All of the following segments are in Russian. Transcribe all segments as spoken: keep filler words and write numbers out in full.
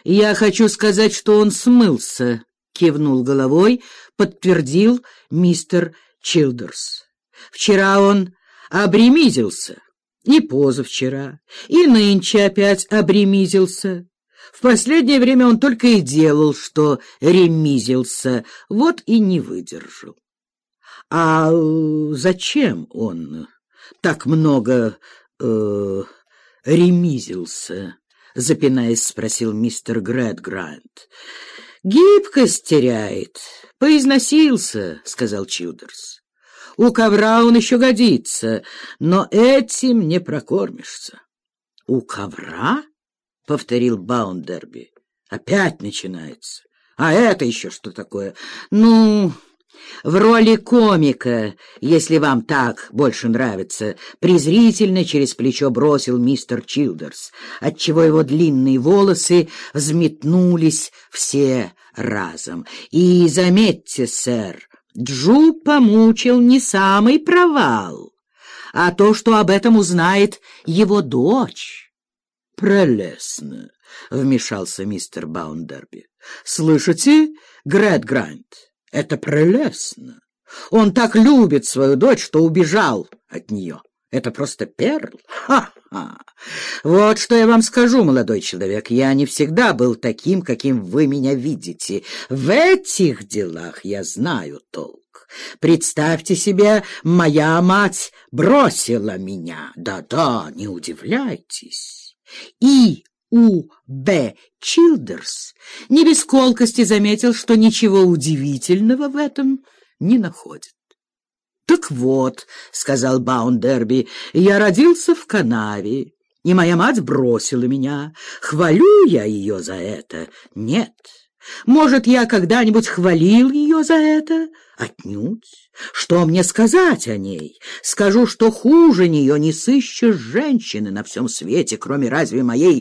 «Я хочу сказать, что он смылся», — кивнул головой, подтвердил мистер Чилдерс. «Вчера он обремизился, и позавчера, и нынче опять обремизился. В последнее время он только и делал, что ремизился, вот и не выдержал». «А зачем он так много э, ремизился?» — запинаясь, спросил мистер Грэдграйнд. «Гибкость теряет. Поизносился», — сказал Чилдерс. «У ковра он еще годится, но этим не прокормишься». «У ковра?» — повторил Баундерби. «Опять начинается. А это еще что такое? Ну, в роли комика, если вам так больше нравится», — презрительно через плечо бросил мистер Чилдерс, отчего его длинные волосы взметнулись все разом. «И заметьте, сэр, Джу помучил не самый провал, а то, что об этом узнает его дочь». «Прелестно», — вмешался мистер Баундерби. «Слышите, Грэдграйнд, это прелестно. Он так любит свою дочь, что убежал от нее. Это просто перл. Ха-ха! Вот что я вам скажу, молодой человек, я не всегда был таким, каким вы меня видите. В этих делах я знаю толк. Представьте себе, моя мать бросила меня. Да-да, не удивляйтесь». И У. Б. Чилдерс не без колкости заметил, что ничего удивительного в этом не находит. «Так вот», — сказал Баундерби, — «я родился в канаве, и моя мать бросила меня. Хвалю я ее за это? Нет. Может, я когда-нибудь хвалил ее за это? Отнюдь. Что мне сказать о ней? Скажу, что хуже нее не сыщешь женщины на всем свете, кроме разве моей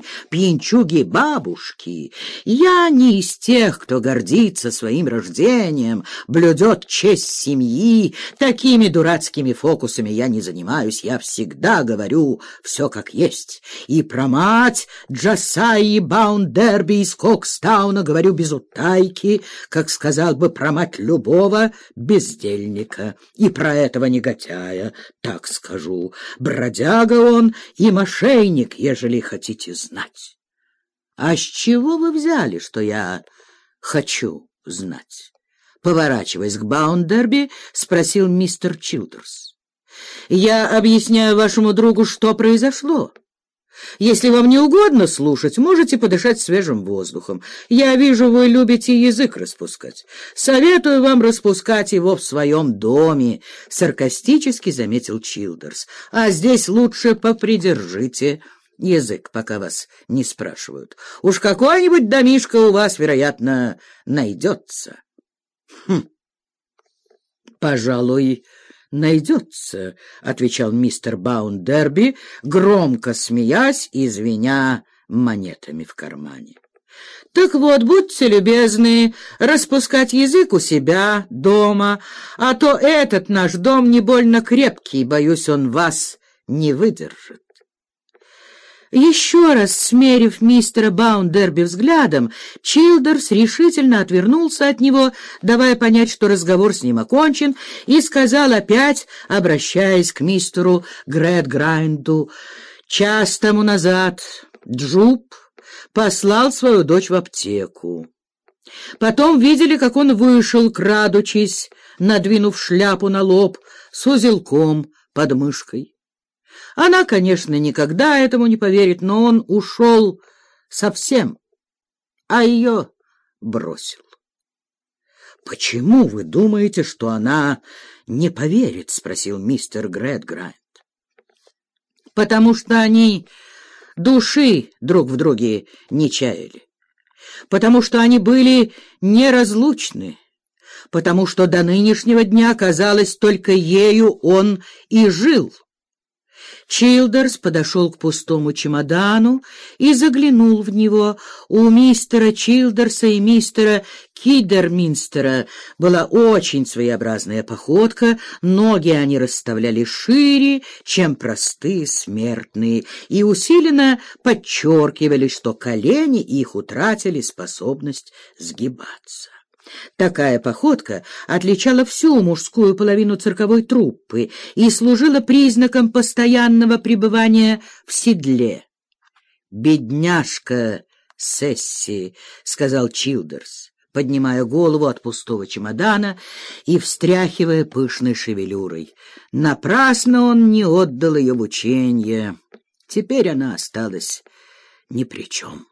пьянчуги-бабушки. Я не из тех, кто гордится своим рождением, блюдет честь семьи. Такими дурацкими фокусами я не занимаюсь. Я всегда говорю все как есть. И про мать Джасайи Баундерби из Кокстауна говорю без утайки, как сказал бы про мать любого бездельника, и про этого негодяя, так скажу, бродяга он и мошенник, ежели хотите знать. А с чего вы взяли, что я хочу знать? Поворачиваясь к Баундерби, спросил мистер Чилдерс. Я объясняю вашему другу, что произошло. Если вам не угодно слушать, можете подышать свежим воздухом. Я вижу, вы любите язык распускать. Советую вам распускать его в своем доме, — саркастически заметил Чилдерс. А здесь лучше попридержите язык, пока вас не спрашивают. Уж какой-нибудь домишко у вас, вероятно, найдется. Хм, пожалуй, найдется, — отвечал мистер Баундерби, громко смеясь и звеня монетами в кармане. — Так вот, будьте любезны распускать язык у себя дома, а то этот наш дом не больно крепкий, боюсь, он вас не выдержит. Еще раз смерив мистера Баундерби взглядом, Чилдерс решительно отвернулся от него, давая понять, что разговор с ним окончен, и сказал опять, обращаясь к мистеру Грэдграйнду: «Час тому назад Джуб послал свою дочь в аптеку. Потом видели, как он вышел, крадучись, надвинув шляпу на лоб, с узелком под мышкой. Она, конечно, никогда этому не поверит, но он ушел совсем, а ее бросил». «Почему вы думаете, что она не поверит?» — спросил мистер Грэдграйнд. «Потому что они души друг в друге не чаяли, потому что они были неразлучны, потому что до нынешнего дня, казалось, только ею он и жил. Чилдерс подошел к пустому чемодану и заглянул в него. У мистера Чилдерса и мистера Киддерминстера была очень своеобразная походка, ноги они расставляли шире, чем простые смертные, и усиленно подчеркивали, что колени их утратили способность сгибаться. Такая походка отличала всю мужскую половину цирковой труппы и служила признаком постоянного пребывания в седле. «Бедняжка Сесси», — сказал Чилдерс, поднимая голову от пустого чемодана и встряхивая пышной шевелюрой. Напрасно он не отдал ее в ученье. Теперь она осталась ни при чем.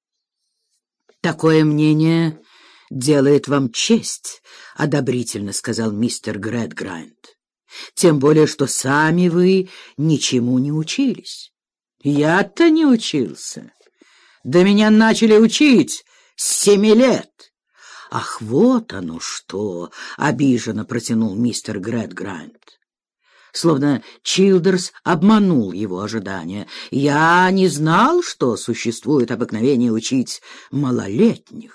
«Такое мнение делает вам честь», — одобрительно сказал мистер Грэдграйнд. «Тем более, что сами вы ничему не учились». «Я-то не учился. Да меня начали учить с семи лет». «Ах, вот оно что!» — обиженно протянул мистер Грэдграйнд. Словно Чилдерс обманул его ожидания. «Я не знал, что существует обыкновение учить малолетних».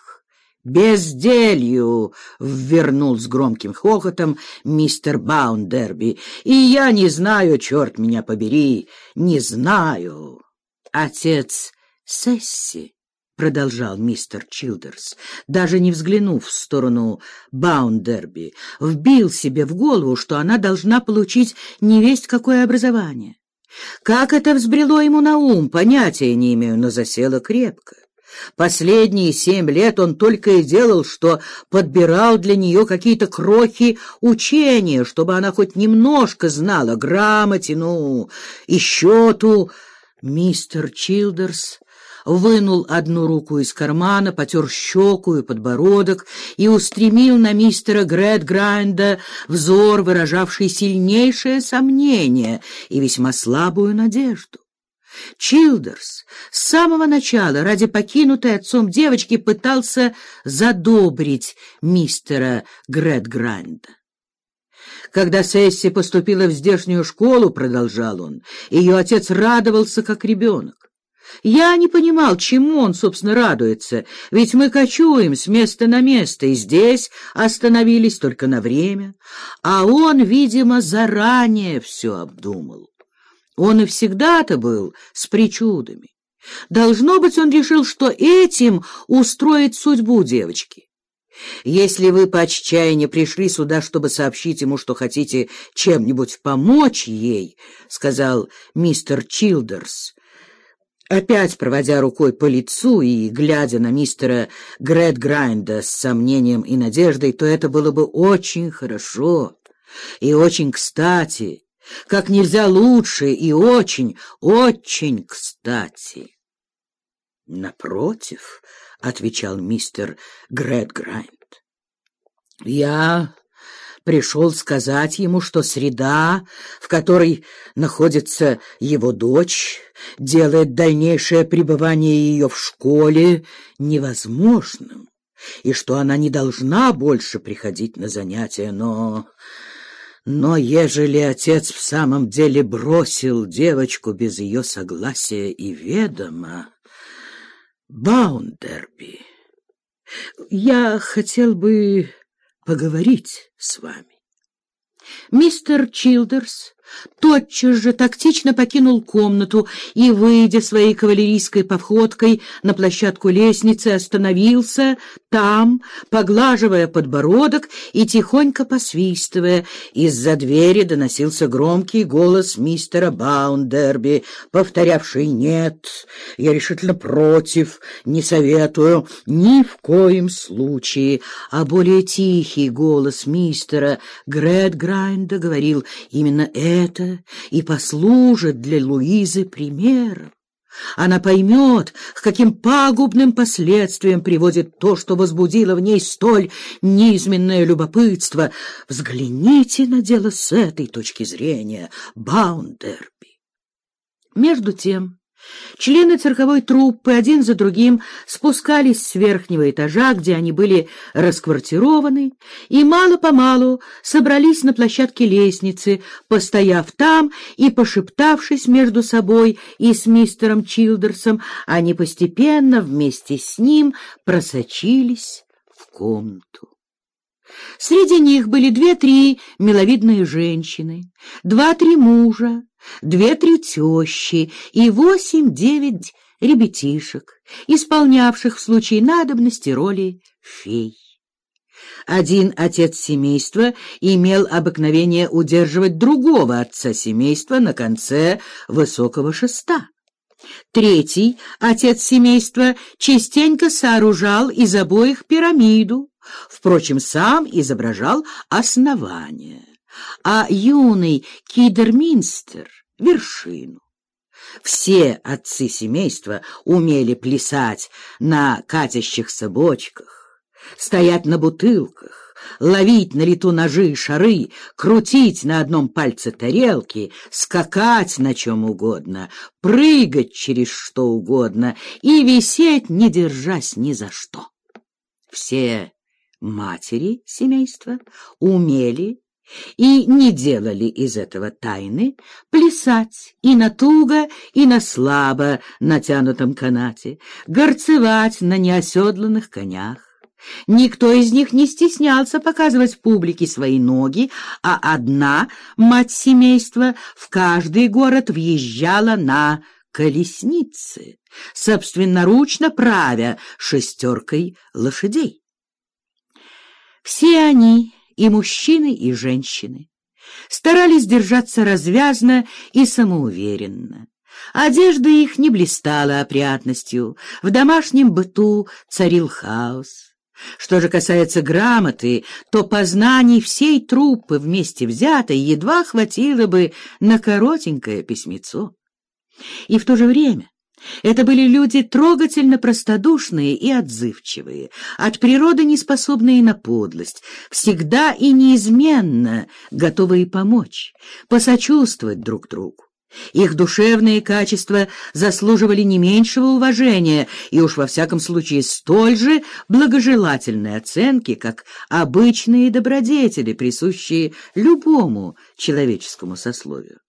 «Безделью!» — ввернул с громким хохотом мистер Баундерби. «И я не знаю, черт меня побери, не знаю!» «Отец Сесси», — продолжал мистер Чилдерс, даже не взглянув в сторону Баундерби, вбил себе в голову, что она должна получить невесть какое образование. Как это взбрело ему на ум, понятия не имею, но засело крепко. Последние семь лет он только и делал, что подбирал для нее какие-то крохи учения, чтобы она хоть немножко знала грамоте, ну, и счету. Мистер Чилдерс вынул одну руку из кармана, потер щеку и подбородок и устремил на мистера Грэдграйнда взор, выражавший сильнейшее сомнение и весьма слабую надежду. Чилдерс с самого начала ради покинутой отцом девочки пытался задобрить мистера Грэдграйнда. Когда Сесси поступила в здешнюю школу, продолжал он, ее отец радовался как ребенок. Я не понимал, чему он, собственно, радуется, ведь мы кочуем с места на место, и здесь остановились только на время, а он, видимо, заранее все обдумал. Он и всегда-то был с причудами. Должно быть, он решил, что этим устроит судьбу девочки. Если вы по отчаянию пришли сюда, чтобы сообщить ему, что хотите чем-нибудь помочь ей, — сказал мистер Чилдерс, опять проводя рукой по лицу и глядя на мистера Грэдграйнда с сомнением и надеждой, то это было бы очень хорошо и очень кстати. Как нельзя лучше и очень, очень кстати. — Напротив, — отвечал мистер Грэдграйнд, — я пришел сказать ему, что среда, в которой находится его дочь, делает дальнейшее пребывание ее в школе невозможным, и что она не должна больше приходить на занятия, но... Но ежели отец в самом деле бросил девочку без ее согласия и ведома, Баундерби, я хотел бы поговорить с вами. Мистер Чилдерс тотчас же тактично покинул комнату и, выйдя своей кавалерийской походкой на площадку лестницы, остановился там, поглаживая подбородок и тихонько посвистывая. Из-за двери доносился громкий голос мистера Баундерби, повторявший: «Нет, я решительно против, не советую, ни в коем случае». А более тихий голос мистера Грэдграйнда говорил: «Именно это Это и послужит для Луизы примером. Она поймет, к каким пагубным последствиям приводит то, что возбудило в ней столь низменное любопытство. Взгляните на дело с этой точки зрения, Баундерби». Между тем Члены цирковой труппы один за другим спускались с верхнего этажа, где они были расквартированы, и мало-помалу собрались на площадке лестницы, постояв там и пошептавшись между собой и с мистером Чилдерсом, они постепенно вместе с ним просочились в комнату. Среди них были две-три миловидные женщины, два-три мужа, две-три тещи и восемь-девять ребятишек, исполнявших в случае надобности роли фей. Один отец семейства имел обыкновение удерживать другого отца семейства на конце высокого шеста. Третий отец семейства частенько сооружал из обоих пирамиду, впрочем, сам изображал основание, а юный Кидерминстер — вершину. Все отцы семейства умели плясать на катящихся бочках, стоять на бутылках, ловить на лету ножи и шары, крутить на одном пальце тарелки, скакать на чем угодно, прыгать через что угодно и висеть, не держась ни за что. Все матери семейства умели и не делали из этого тайны плясать и на туго, и на слабо натянутом канате, горцевать на неоседланных конях. Никто из них не стеснялся показывать публике свои ноги, а одна мать семейства в каждый город въезжала на колеснице, собственноручно правя шестеркой лошадей. Все они, и мужчины, и женщины, старались держаться развязно и самоуверенно. Одежда их не блистала опрятностью, в домашнем быту царил хаос. Что же касается грамоты, то познаний всей труппы вместе взятой едва хватило бы на коротенькое письмецо. И в то же время это были люди трогательно простодушные и отзывчивые, от природы неспособные на подлость, всегда и неизменно готовые помочь, посочувствовать друг другу. Их душевные качества заслуживали не меньшего уважения и уж во всяком случае столь же благожелательной оценки, как обычные добродетели, присущие любому человеческому сословию.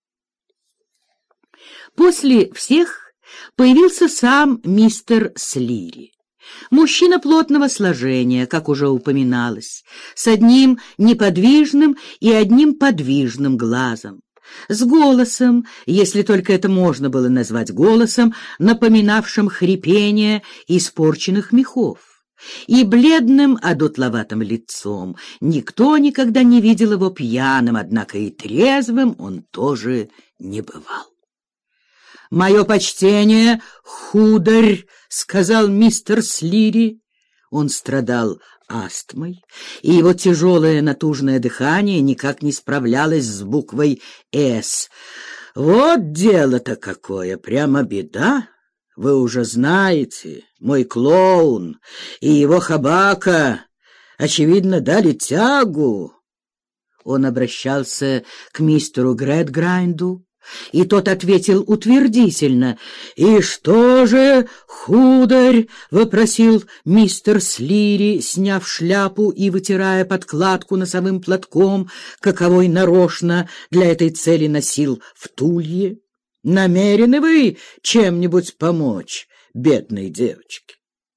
После всех появился сам мистер Слири. Мужчина плотного сложения, как уже упоминалось, с одним неподвижным и одним подвижным глазом, с голосом, если только это можно было назвать голосом, напоминавшим хрипение испорченных мехов, и бледным одутловатым лицом. Никто никогда не видел его пьяным, однако и трезвым он тоже не бывал. «Мое почтение, хударь», — сказал мистер Слири. Он страдал астмой, и его тяжелое натужное дыхание никак не справлялось с буквой «С». «Вот дело-то какое, прямо беда. Вы уже знаете, мой клоун и его хабака, очевидно, дали тягу». Он обращался к мистеру Грэдграйнду, и тот ответил утвердительно. «И что же, хударь?» — вопросил мистер Слири, сняв шляпу и вытирая подкладку носовым платком, каковой нарочно для этой цели носил в тулье. «Намерены вы чем-нибудь помочь бедной девочке?»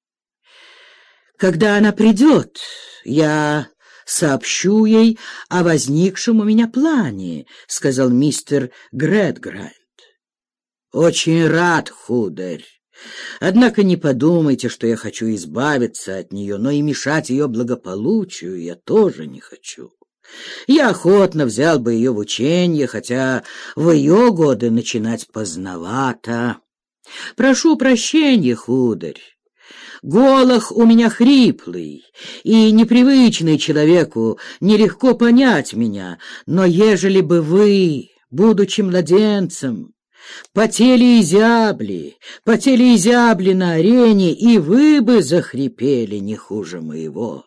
«Когда она придет, я сообщу ей о возникшем у меня плане», — сказал мистер Грэдграйнд. «Очень рад, хударь. Однако не подумайте, что я хочу избавиться от нее, но и мешать ее благополучию я тоже не хочу. Я охотно взял бы ее в ученье, хотя в ее годы начинать поздновато. Прошу прощения, хударь. Голос у меня хриплый, и непривычный человеку нелегко понять меня, но ежели бы вы, будучи младенцем, потели и зябли, потели и зябли на арене, и вы бы захрипели не хуже моего».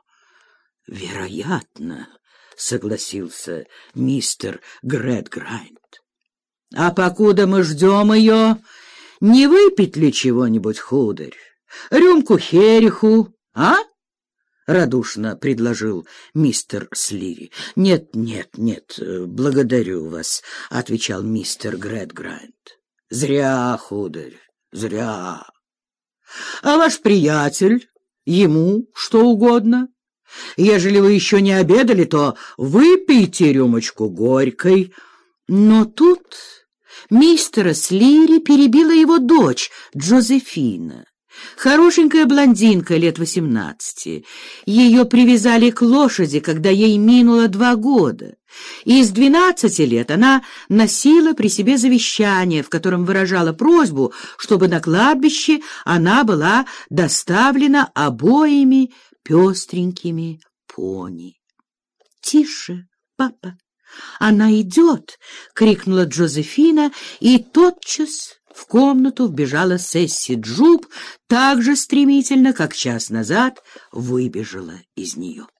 «Вероятно», — согласился мистер Грэдграйнд. «А покуда мы ждем ее, Не выпить ли чего-нибудь, хударь? Рюмку хериху, а? — радушно предложил мистер Слири. — Нет, нет, нет, благодарю вас, — отвечал мистер Грэдграйнд. — Зря, хударь, зря. — А ваш приятель? Ему что угодно? Ежели вы еще не обедали, то выпейте рюмочку горькой. Но тут мистера Слири перебила его дочь Джозефина. Хорошенькая блондинка лет восемнадцати. Ее привязали к лошади, когда ей минуло два года. И с двенадцати лет она носила при себе завещание, в котором выражала просьбу, чтобы на кладбище она была доставлена обоими пестренькими пони. — Тише, папа, она идет! — крикнула Джозефина, и тотчас в комнату вбежала Сесси Джуб так же стремительно, как час назад выбежала из нее.